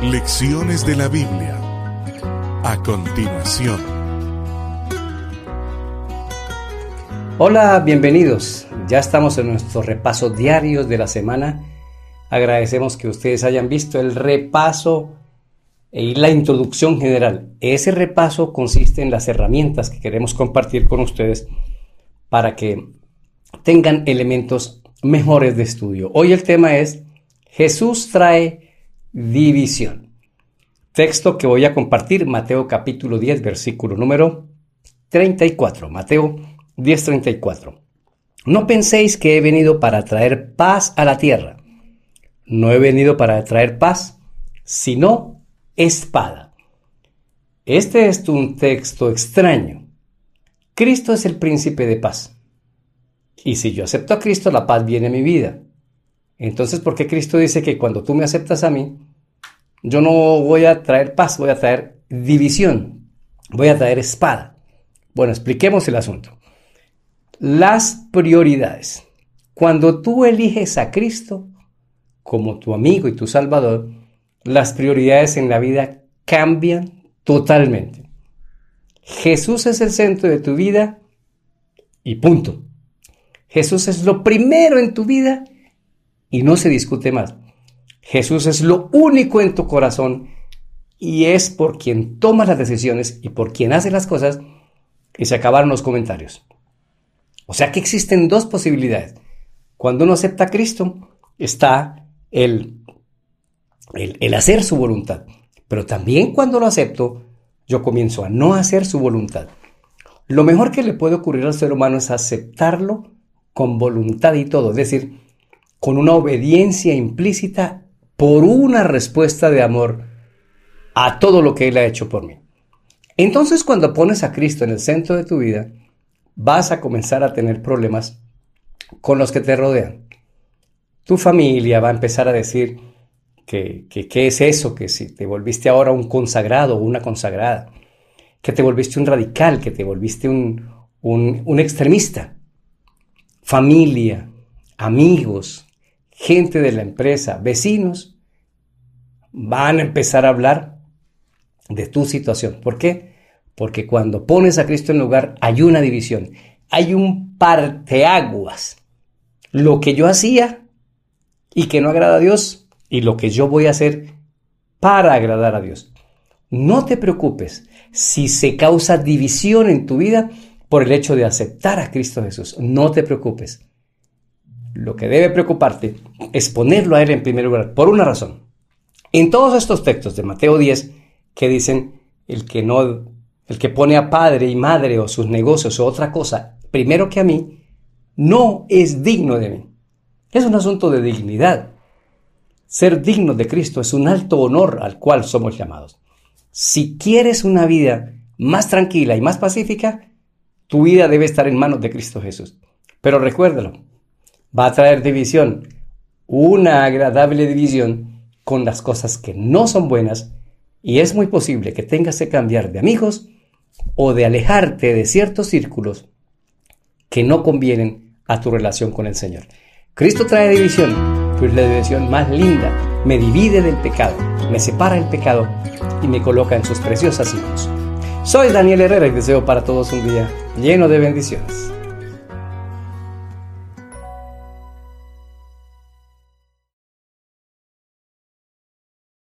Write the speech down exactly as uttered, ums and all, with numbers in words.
Lecciones de la Biblia. A continuación. Hola, bienvenidos. Ya estamos en nuestro repaso diario de la semana. Agradecemos que ustedes hayan visto el repaso y la introducción general. Ese repaso consiste en las herramientas que queremos compartir con ustedes para que tengan elementos mejores de estudio. Hoy el tema es Jesús trae división. Texto que voy a compartir, Mateo capítulo diez, versículo número treinta y cuatro. Mateo diez, treinta y cuatro. No penséis que he venido para traer paz a la tierra. No he venido para traer paz, sino espada. Este es un texto extraño. Cristo es el príncipe de paz. Y si yo acepto a Cristo, la paz viene a mi vida. Entonces, ¿por qué Cristo dice que cuando tú me aceptas a mí, yo no voy a traer paz, voy a traer división, voy a traer espada? Bueno, expliquemos el asunto. Las prioridades. Cuando tú eliges a Cristo como tu amigo y tu Salvador, las prioridades en la vida cambian totalmente. Jesús es el centro de tu vida y punto. Jesús es lo primero en tu vida y no se discute más. Jesús es lo único en tu corazón y es por quien toma las decisiones y por quien hace las cosas. Y se acabaron los comentarios. O sea que existen dos posibilidades. Cuando uno acepta a Cristo, está el, el, el hacer su voluntad. Pero también cuando lo acepto, yo comienzo a no hacer su voluntad. Lo mejor que le puede ocurrir al ser humano es aceptarlo con voluntad y todo. Es decir, con una obediencia implícita por una respuesta de amor a todo lo que Él ha hecho por mí. Entonces, cuando pones a Cristo en el centro de tu vida, vas a comenzar a tener problemas con los que te rodean. Tu familia va a empezar a decir que, que qué es eso, que si te volviste ahora un consagrado o una consagrada, que te volviste un radical, que te volviste un, un, un extremista. Familia, amigos, gente de la empresa, vecinos, van a empezar a hablar de tu situación. ¿Por qué? Porque cuando pones a Cristo en lugar, hay una división, hay un parteaguas. Lo que yo hacía y que no agrada a Dios y lo que yo voy a hacer para agradar a Dios. No te preocupes si se causa división en tu vida por el hecho de aceptar a Cristo Jesús. No te preocupes. Lo que debe preocuparte es ponerlo a Él en primer lugar, por una razón. En todos estos textos de Mateo diez que dicen el que no, el que pone a padre y madre o sus negocios o otra cosa primero que a mí, no es digno de mí. Es un asunto de dignidad. Ser digno de Cristo es un alto honor al cual somos llamados. Si quieres una vida más tranquila y más pacífica, tu vida debe estar en manos de Cristo Jesús. Pero recuérdalo, va a traer división, una agradable división con las cosas que no son buenas, y es muy posible que tengas que cambiar de amigos o de alejarte de ciertos círculos que no convienen a tu relación con el Señor. Cristo trae división, pero es la división más linda. Me divide del pecado, me separa del pecado y me coloca en sus preciosas manos. Soy Daniel Herrera y deseo para todos un día lleno de bendiciones.